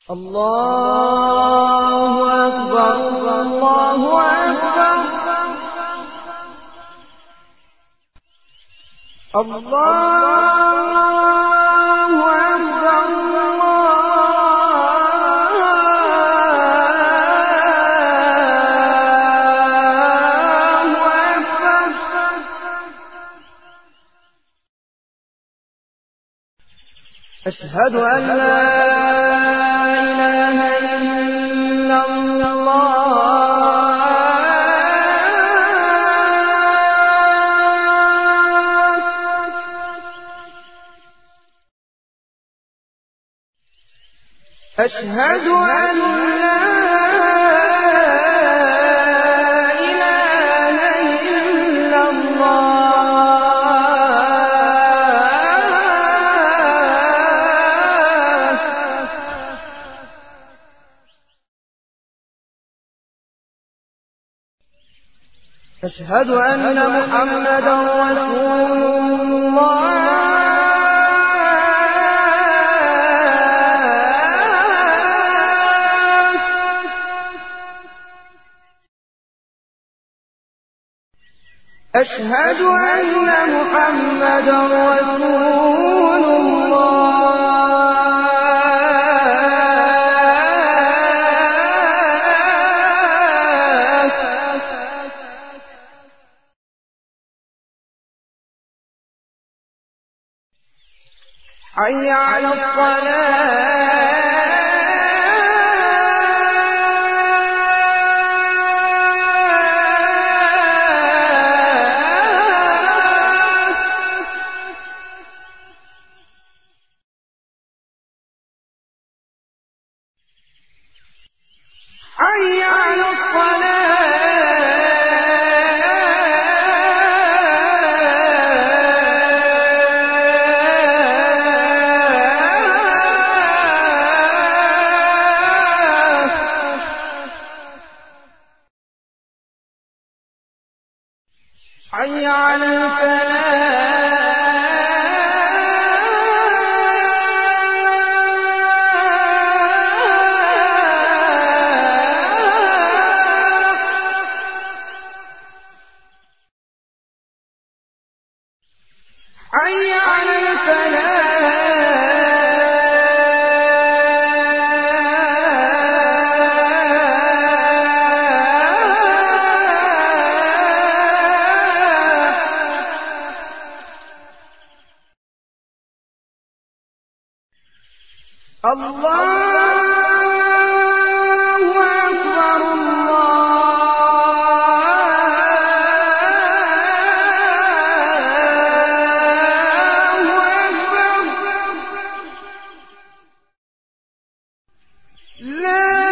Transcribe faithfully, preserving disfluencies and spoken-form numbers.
الله أكبر الله أكبر الله أكبر الله أكبر. أشهد أن لا إله إلا الله. أشهد أن لا إله إلا الله. أشهد أن محمدا رسول الله. أشهد أن محمدا رسول الله. حي على الصلاة. حي على الصلاة. حي على الفلاح. حي على الفلاح. الله أكبر الله أكبر. لا